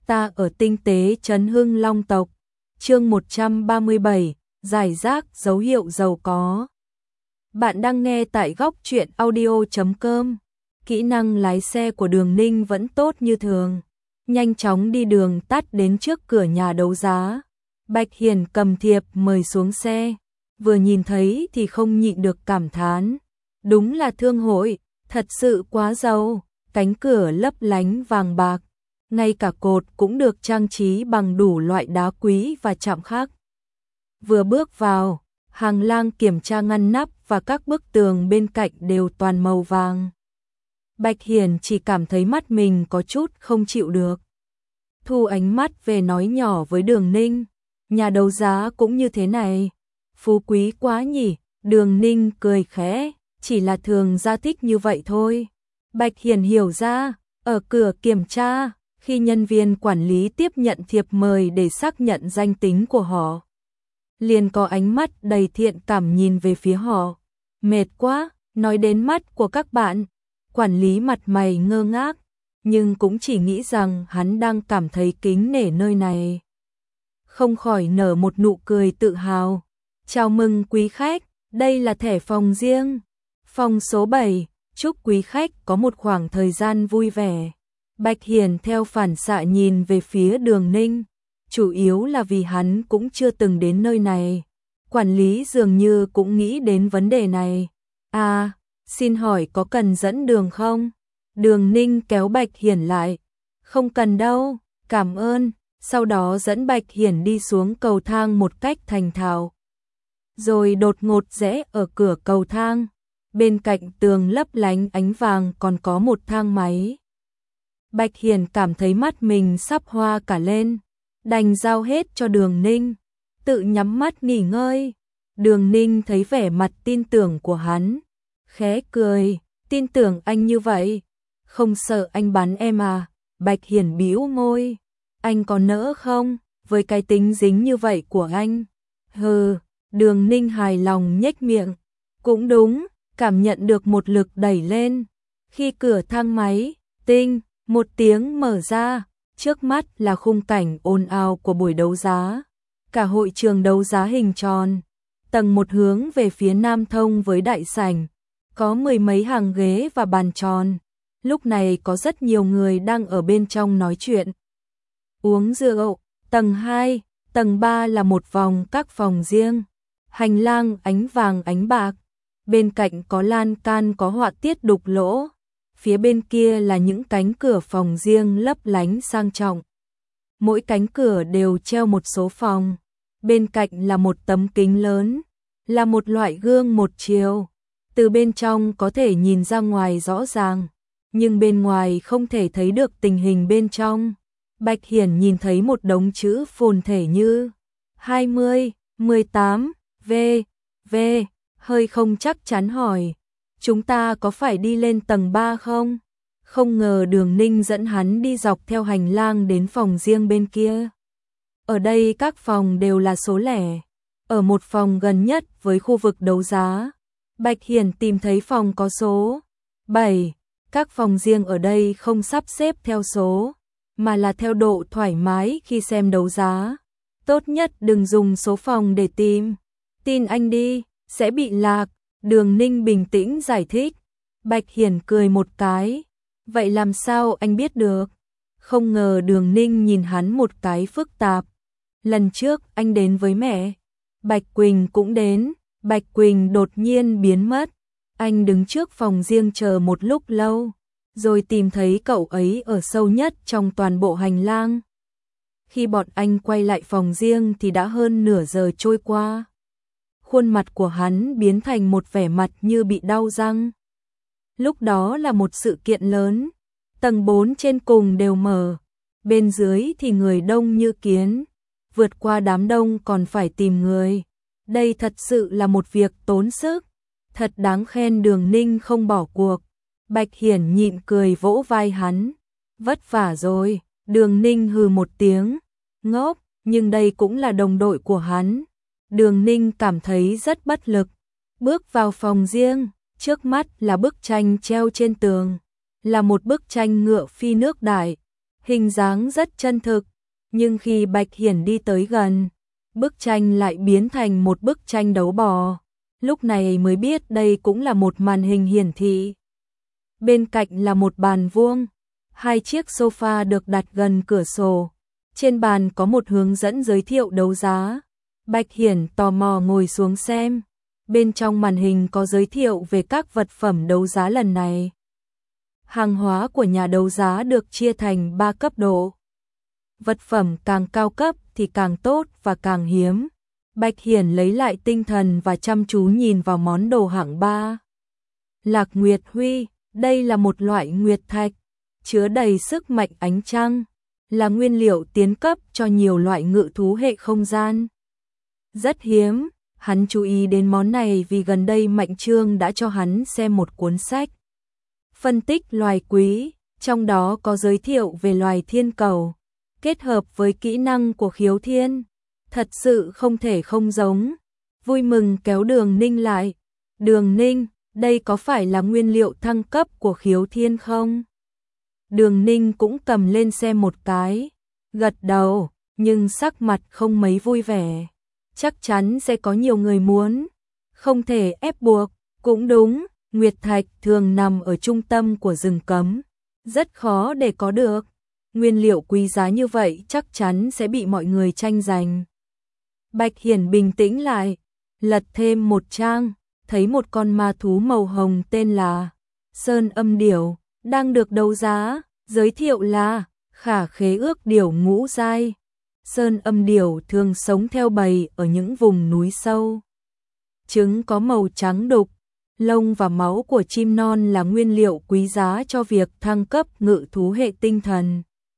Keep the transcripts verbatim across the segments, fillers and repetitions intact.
Ta ở tinh tế trấn Hưng Long tộc. Chương một trăm ba mươi bảy, giải rác dấu hiệu giàu có. Bạn đang nghe tại góc truyện audio chấm com. Kỹ năng lái xe của Đường Ninh vẫn tốt như thường. Nhanh chóng đi đường tắt đến trước cửa nhà đấu giá. Bạch Hiền cầm thiệp mời xuống xe. Vừa nhìn thấy thì không nhịn được cảm thán. Đúng là thương hội, thật sự quá giàu. Cánh cửa lấp lánh vàng bạc. Ngay cả cột cũng được trang trí bằng đủ loại đá quý và chạm khắc. Vừa bước vào, hàng lang kiểm tra ngăn nắp và các bức tường bên cạnh đều toàn màu vàng. Bạch Hiền chỉ cảm thấy mắt mình có chút không chịu được. Thu ánh mắt về nói nhỏ với Đường Ninh, nhà đấu giá cũng như thế này. Phú quý quá nhỉ, Đường Ninh cười khẽ, chỉ là thường gia thích như vậy thôi. Bạch Hiền hiểu ra, ở cửa kiểm tra, khi nhân viên quản lý tiếp nhận thiệp mời để xác nhận danh tính của họ, liền có ánh mắt đầy thiện cảm nhìn về phía họ. Mệt quá, nói đến mắt của các bạn. Quản lý mặt mày ngơ ngác, nhưng cũng chỉ nghĩ rằng hắn đang cảm thấy kính nể nơi này. Không khỏi nở một nụ cười tự hào. Chào mừng quý khách, đây là thẻ phòng riêng. Phòng số bảy, chúc quý khách có một khoảng thời gian vui vẻ. Bạch Hiền theo phản xạ nhìn về phía Đường Ninh, chủ yếu là vì hắn cũng chưa từng đến nơi này. Quản lý dường như cũng nghĩ đến vấn đề này. À, xin hỏi có cần dẫn đường không? Đường Ninh kéo Bạch Hiền lại. Không cần đâu, cảm ơn. Sau đó dẫn Bạch Hiền đi xuống cầu thang một cách thành thạo. Rồi đột ngột rẽ ở cửa cầu thang. Bên cạnh tường lấp lánh ánh vàng còn có một thang máy. Bạch Hiền cảm thấy mắt mình sắp hoa cả lên, đành giao hết cho Đường Ninh, tự nhắm mắt nghỉ ngơi. Đường Ninh thấy vẻ mặt tin tưởng của hắn, khẽ cười, tin tưởng anh như vậy, không sợ anh bắn em à? Bạch Hiền bĩu môi, anh có nỡ không, với cái tính dính như vậy của anh? Hừ, Đường Ninh hài lòng nhếch miệng, cũng đúng, cảm nhận được một lực đẩy lên. Khi cửa thang máy, tinh một tiếng mở ra, trước mắt là khung cảnh ồn ào của buổi đấu giá. Cả hội trường đấu giá hình tròn, tầng một hướng về phía nam thông với đại sảnh, có mười mấy hàng ghế và bàn tròn. Lúc này có rất nhiều người đang ở bên trong nói chuyện, uống rượu. Tầng hai, tầng ba là một vòng các phòng riêng, hành lang ánh vàng ánh bạc, bên cạnh có lan can có họa tiết đục lỗ. Phía bên kia là những cánh cửa phòng riêng lấp lánh sang trọng. Mỗi cánh cửa đều treo một số phòng. Bên cạnh là một tấm kính lớn, là một loại gương một chiều. Từ bên trong có thể nhìn ra ngoài rõ ràng, nhưng bên ngoài không thể thấy được tình hình bên trong. Bạch Hiền nhìn thấy một đống chữ phồn thể như hai mươi, mười tám, V, V, hơi không chắc chắn hỏi. Chúng ta có phải đi lên tầng ba không? Không ngờ Đường Ninh dẫn hắn đi dọc theo hành lang đến phòng riêng bên kia. Ở đây các phòng đều là số lẻ. Ở một phòng gần nhất với khu vực đấu giá, Bạch Hiền tìm thấy phòng có số bảy. Các phòng riêng ở đây không sắp xếp theo số, mà là theo độ thoải mái khi xem đấu giá. Tốt nhất đừng dùng số phòng để tìm. Tin anh đi, sẽ bị lạc. Đường Ninh bình tĩnh giải thích. Bạch Hiền cười một cái. Vậy làm sao anh biết được? Không ngờ Đường Ninh nhìn hắn một cái phức tạp. Lần trước anh đến với mẹ, Bạch Quỳnh cũng đến. Bạch Quỳnh đột nhiên biến mất. Anh đứng trước phòng riêng chờ một lúc lâu, rồi tìm thấy cậu ấy ở sâu nhất trong toàn bộ hành lang. Khi bọn anh quay lại phòng riêng thì đã hơn nửa giờ trôi qua. Khuôn mặt của hắn biến thành một vẻ mặt như bị đau răng. Lúc đó là một sự kiện lớn, tầng bốn trên cùng đều mở, bên dưới thì người đông như kiến, vượt qua đám đông còn phải tìm người. Đây thật sự là một việc tốn sức, thật đáng khen Đường Ninh không bỏ cuộc. Bạch Hiển nhịn cười vỗ vai hắn, vất vả rồi. Đường Ninh hừ một tiếng, ngốc, nhưng đây cũng là đồng đội của hắn. Đường Ninh cảm thấy rất bất lực. Bước vào phòng riêng, trước mắt là bức tranh treo trên tường, là một bức tranh ngựa phi nước đại. hình dáng rất chân thực, nhưng khi Bạch Hiển đi tới gần, bức tranh lại biến thành một bức tranh đấu bò. Lúc này mới biết đây cũng là một màn hình hiển thị. Bên cạnh là một bàn vuông, hai chiếc sofa được đặt gần cửa sổ. Trên bàn có một hướng dẫn giới thiệu đấu giá. Bạch Hiển tò mò ngồi xuống xem. Bên trong màn hình có giới thiệu về các vật phẩm đấu giá lần này. Hàng hóa của nhà đấu giá được chia thành ba cấp độ. Vật phẩm càng cao cấp thì càng tốt và càng hiếm. Bạch Hiển lấy lại tinh thần và chăm chú nhìn vào món đồ hạng ba. Lạc Nguyệt Huy, đây là một loại nguyệt thạch, chứa đầy sức mạnh ánh trăng, là nguyên liệu tiến cấp cho nhiều loại ngự thú hệ không gian. Rất hiếm, hắn chú ý đến món này vì gần đây Mạnh Trương đã cho hắn xem một cuốn sách. Phân tích loài quý, trong đó có giới thiệu về loài thiên cầu, kết hợp với kỹ năng của khiếu thiên. Thật sự không thể không giống. Vui mừng kéo Đường Ninh lại. Đường Ninh, đây có phải là nguyên liệu thăng cấp của khiếu thiên không? Đường Ninh cũng cầm lên xem một cái, gật đầu, nhưng sắc mặt không mấy vui vẻ. Chắc chắn sẽ có nhiều người muốn, không thể ép buộc. Cũng đúng, nguyệt thạch thường nằm ở trung tâm của rừng cấm, rất khó để có được. Nguyên liệu quý giá như vậy chắc chắn sẽ bị mọi người tranh giành. Bạch Hiển bình tĩnh lại, lật thêm một trang, thấy một con ma thú màu hồng tên là Sơn Âm Điểu, đang được đấu giá, giới thiệu là khả khế ước điểu ngũ giai. Sơn Âm Điểu thường sống theo bầy ở những vùng núi sâu. Trứng có màu trắng đục, lông và máu của chim non là nguyên liệu quý giá cho việc thăng cấp ngự thú hệ tinh thần.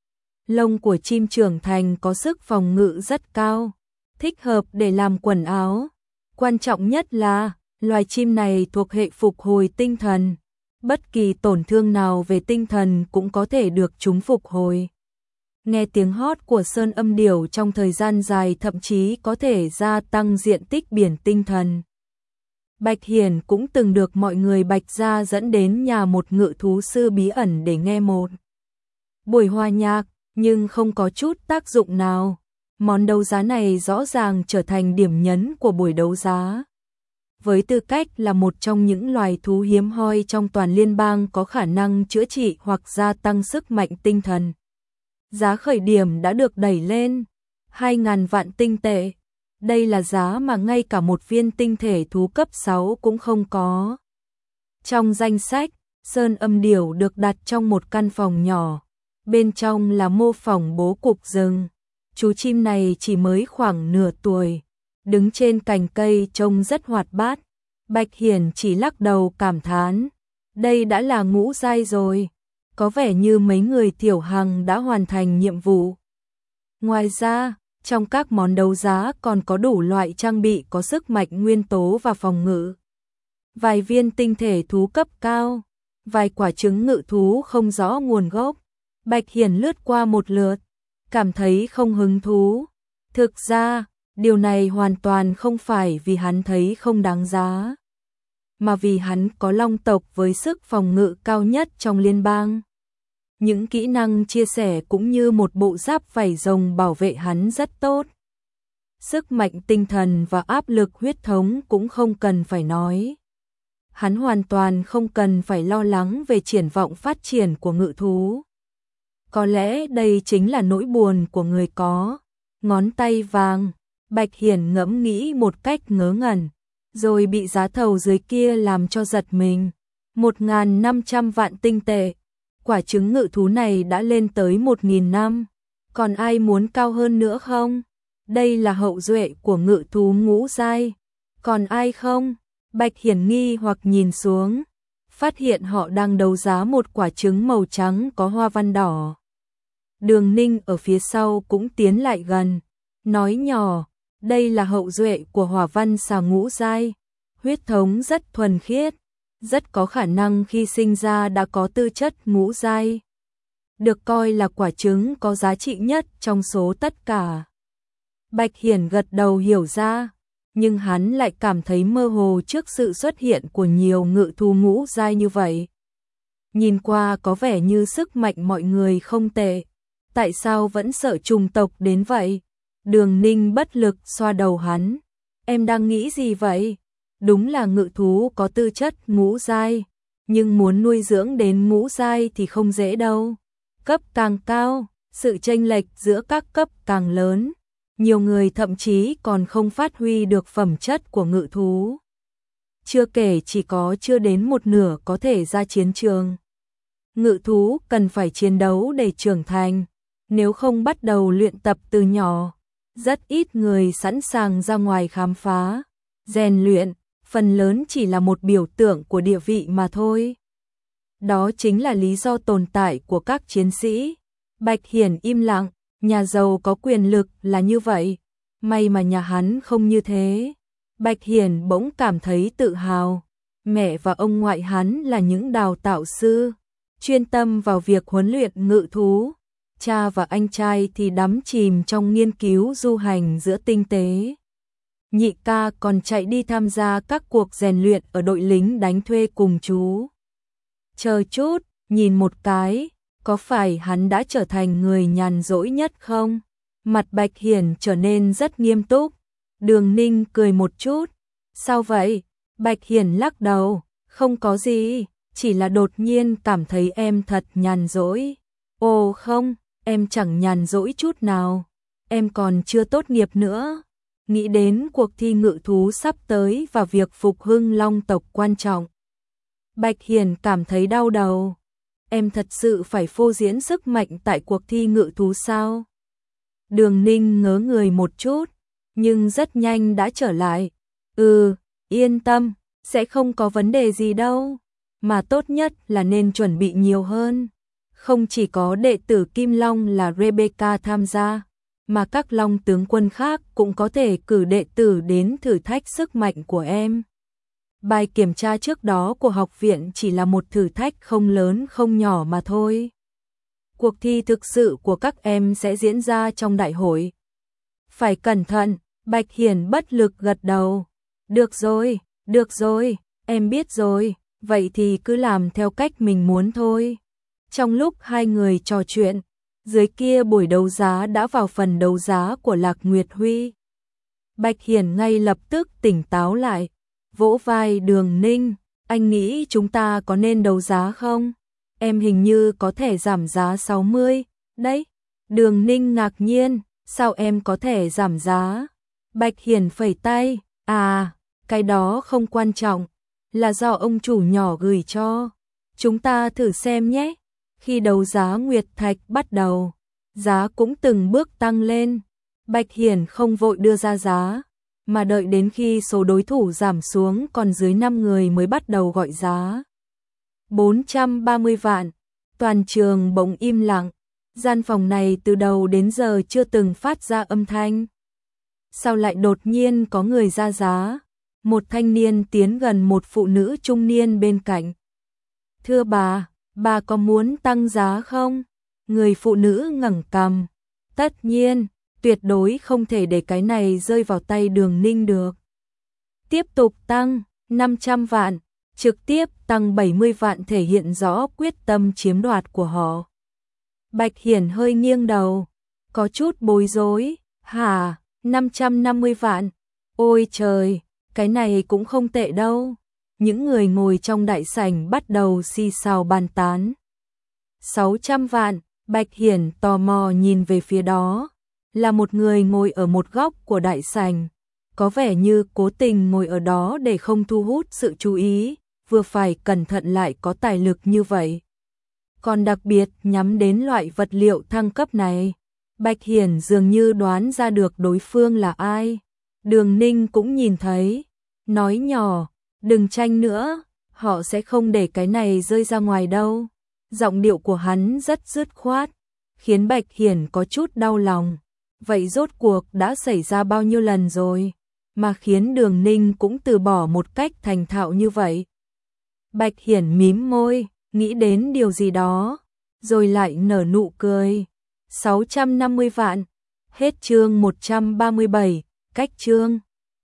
Lông của chim trưởng thành có sức phòng ngự rất cao, thích hợp để làm quần áo. Quan trọng nhất là, loài chim này thuộc hệ phục hồi tinh thần. Bất kỳ tổn thương nào về tinh thần cũng có thể được chúng phục hồi. Nghe tiếng hót của Sơn Âm Điểu trong thời gian dài thậm chí có thể gia tăng diện tích biển tinh thần. Bạch Hiển cũng từng được mọi người Bạch gia dẫn đến nhà một ngự thú sư bí ẩn để nghe một buổi hòa nhạc, nhưng không có chút tác dụng nào. Món đấu giá này rõ ràng trở thành điểm nhấn của buổi đấu giá. Với tư cách là một trong những loài thú hiếm hoi trong toàn liên bang có khả năng chữa trị hoặc gia tăng sức mạnh tinh thần, giá khởi điểm đã được đẩy lên hai nghìn vạn tinh tệ. Đây là giá mà ngay cả một viên tinh thể thú cấp sáu cũng không có. Trong danh sách, Sơn Âm Điểu được đặt trong một căn phòng nhỏ. Bên trong là mô phỏng bố cục rừng. Chú chim này chỉ mới khoảng nửa tuổi, đứng trên cành cây trông rất hoạt bát. Bạch Hiển chỉ lắc đầu cảm thán, đây đã là ngũ giai rồi, có vẻ như mấy người tiểu hằng đã hoàn thành nhiệm vụ. Ngoài ra, trong các món đấu giá còn có đủ loại trang bị có sức mạnh nguyên tố và phòng ngự. Vài viên tinh thể thú cấp cao, vài quả trứng ngự thú không rõ nguồn gốc. Bạch Hiển lướt qua một lượt, cảm thấy không hứng thú. Thực ra, điều này hoàn toàn không phải vì hắn thấy không đáng giá, mà vì hắn có long tộc với sức phòng ngự cao nhất trong liên bang. Những kỹ năng chia sẻ cũng như một bộ giáp vảy rồng bảo vệ hắn rất tốt. Sức mạnh tinh thần và áp lực huyết thống cũng không cần phải nói. Hắn hoàn toàn không cần phải lo lắng về triển vọng phát triển của ngự thú. Có lẽ đây chính là nỗi buồn của người có ngón tay vàng. Bạch Hiển ngẫm nghĩ một cách ngớ ngẩn, rồi bị giá thầu dưới kia làm cho giật mình. một nghìn năm trăm vạn tinh tệ. Quả trứng ngự thú này đã lên tới một nghìn năm. Còn ai muốn cao hơn nữa không? Đây là hậu duệ của ngự thú ngũ giai. Còn ai không? Bạch Hiển nghi hoặc nhìn xuống, phát hiện họ đang đấu giá một quả trứng màu trắng có hoa văn đỏ. Đường Ninh ở phía sau cũng tiến lại gần, nói nhỏ, đây là hậu duệ của hỏa văn xà ngũ giai, huyết thống rất thuần khiết, rất có khả năng khi sinh ra đã có tư chất ngũ giai. Được coi là quả trứng có giá trị nhất trong số tất cả. Bạch Hiển gật đầu hiểu ra, nhưng hắn lại cảm thấy mơ hồ trước sự xuất hiện của nhiều ngự thú ngũ giai như vậy. Nhìn qua có vẻ như sức mạnh mọi người không tệ, Tại sao vẫn sợ trùng tộc đến vậy? Đường Ninh bất lực xoa đầu hắn. Em đang nghĩ gì vậy? Đúng là ngự thú có tư chất ngũ giai, nhưng muốn nuôi dưỡng đến ngũ giai thì không dễ đâu. Cấp càng cao, sự chênh lệch giữa các cấp càng lớn. Nhiều người thậm chí còn không phát huy được phẩm chất của ngự thú. Chưa kể chỉ có chưa đến một nửa có thể ra chiến trường. Ngự thú cần phải chiến đấu để trưởng thành, nếu không bắt đầu luyện tập từ nhỏ. Rất ít người sẵn sàng ra ngoài khám phá, rèn luyện, phần lớn chỉ là một biểu tượng của địa vị mà thôi. Đó chính là lý do tồn tại của các chiến sĩ. Bạch Hiển im lặng, nhà giàu có quyền lực là như vậy, may mà nhà hắn không như thế. Bạch Hiển bỗng cảm thấy tự hào, mẹ và ông ngoại hắn là những đào tạo sư, chuyên tâm vào việc huấn luyện ngự thú. Cha và anh trai thì đắm chìm trong nghiên cứu du hành giữa tinh tế. Nhị ca còn chạy đi tham gia các cuộc rèn luyện ở đội lính đánh thuê cùng chú. Chờ chút, nhìn một cái, có phải hắn đã trở thành người nhàn rỗi nhất không? Mặt Bạch Hiển trở nên rất nghiêm túc. Đường Ninh cười một chút. Sao vậy? Bạch Hiển lắc đầu. Không có gì, chỉ là đột nhiên cảm thấy em thật nhàn rỗi. Ồ không, em chẳng nhàn rỗi chút nào. Em còn chưa tốt nghiệp nữa. Nghĩ đến cuộc thi ngự thú sắp tới và việc phục hưng long tộc quan trọng. Bạch Hiển cảm thấy đau đầu. Em thật sự phải phô diễn sức mạnh tại cuộc thi ngự thú sao? Đường Ninh ngớ người một chút, nhưng rất nhanh đã trở lại. Ừ, yên tâm, sẽ không có vấn đề gì đâu. Mà tốt nhất là nên chuẩn bị nhiều hơn. Không chỉ có đệ tử Kim Long là Rebecca tham gia, mà các long tướng quân khác cũng có thể cử đệ tử đến thử thách sức mạnh của em. Bài kiểm tra trước đó của học viện chỉ là một thử thách không lớn không nhỏ mà thôi. Cuộc thi thực sự của các em sẽ diễn ra trong đại hội. Phải cẩn thận, Bạch Hiển bất lực gật đầu. Được rồi, được rồi, em biết rồi, vậy thì cứ làm theo cách mình muốn thôi. Trong lúc hai người trò chuyện, dưới kia buổi đấu giá đã vào phần đấu giá của Lạc Nguyệt Huy. Bạch Hiển ngay lập tức tỉnh táo lại, vỗ vai Đường Ninh, anh nghĩ chúng ta có nên đấu giá không? Em hình như có thể giảm giá sáu mươi, đấy. Đường Ninh ngạc nhiên, sao em có thể giảm giá? Bạch Hiển phẩy tay, à, cái đó không quan trọng, là do ông chủ nhỏ gửi cho. Chúng ta thử xem nhé. Khi đấu giá Nguyệt Thạch bắt đầu, giá cũng từng bước tăng lên. Bạch Hiển không vội đưa ra giá, mà đợi đến khi số đối thủ giảm xuống còn dưới năm người mới bắt đầu gọi giá. bốn trăm ba mươi vạn, toàn trường bỗng im lặng, gian phòng này từ đầu đến giờ chưa từng phát ra âm thanh. Sao lại đột nhiên có người ra giá? Một thanh niên tiến gần một phụ nữ trung niên bên cạnh. Thưa bà, bà có muốn tăng giá không? Người phụ nữ ngẩng cằm. Tất nhiên, tuyệt đối không thể để cái này rơi vào tay Đường Ninh được. Tiếp tục tăng, năm trăm vạn, trực tiếp tăng bảy mươi vạn thể hiện rõ quyết tâm chiếm đoạt của họ. Bạch Hiển hơi nghiêng đầu, có chút bối rối, hả, năm trăm năm mươi vạn, ôi trời, cái này cũng không tệ đâu. Những người ngồi trong đại sảnh bắt đầu xì xào bàn tán. sáu trăm vạn, Bạch Hiển tò mò nhìn về phía đó, là một người ngồi ở một góc của đại sảnh, có vẻ như cố tình ngồi ở đó để không thu hút sự chú ý, vừa phải cẩn thận lại có tài lực như vậy. Còn đặc biệt nhắm đến loại vật liệu thăng cấp này, Bạch Hiển dường như đoán ra được đối phương là ai. Đường Ninh cũng nhìn thấy, nói nhỏ, đừng tranh nữa, họ sẽ không để cái này rơi ra ngoài đâu. Giọng điệu của hắn rất dứt khoát, khiến Bạch Hiển có chút đau lòng. Vậy rốt cuộc đã xảy ra bao nhiêu lần rồi, mà khiến Đường Ninh cũng từ bỏ một cách thành thạo như vậy. Bạch Hiển mím môi, nghĩ đến điều gì đó, rồi lại nở nụ cười. sáu trăm năm mươi vạn, hết chương một trăm ba mươi bảy, cách chương.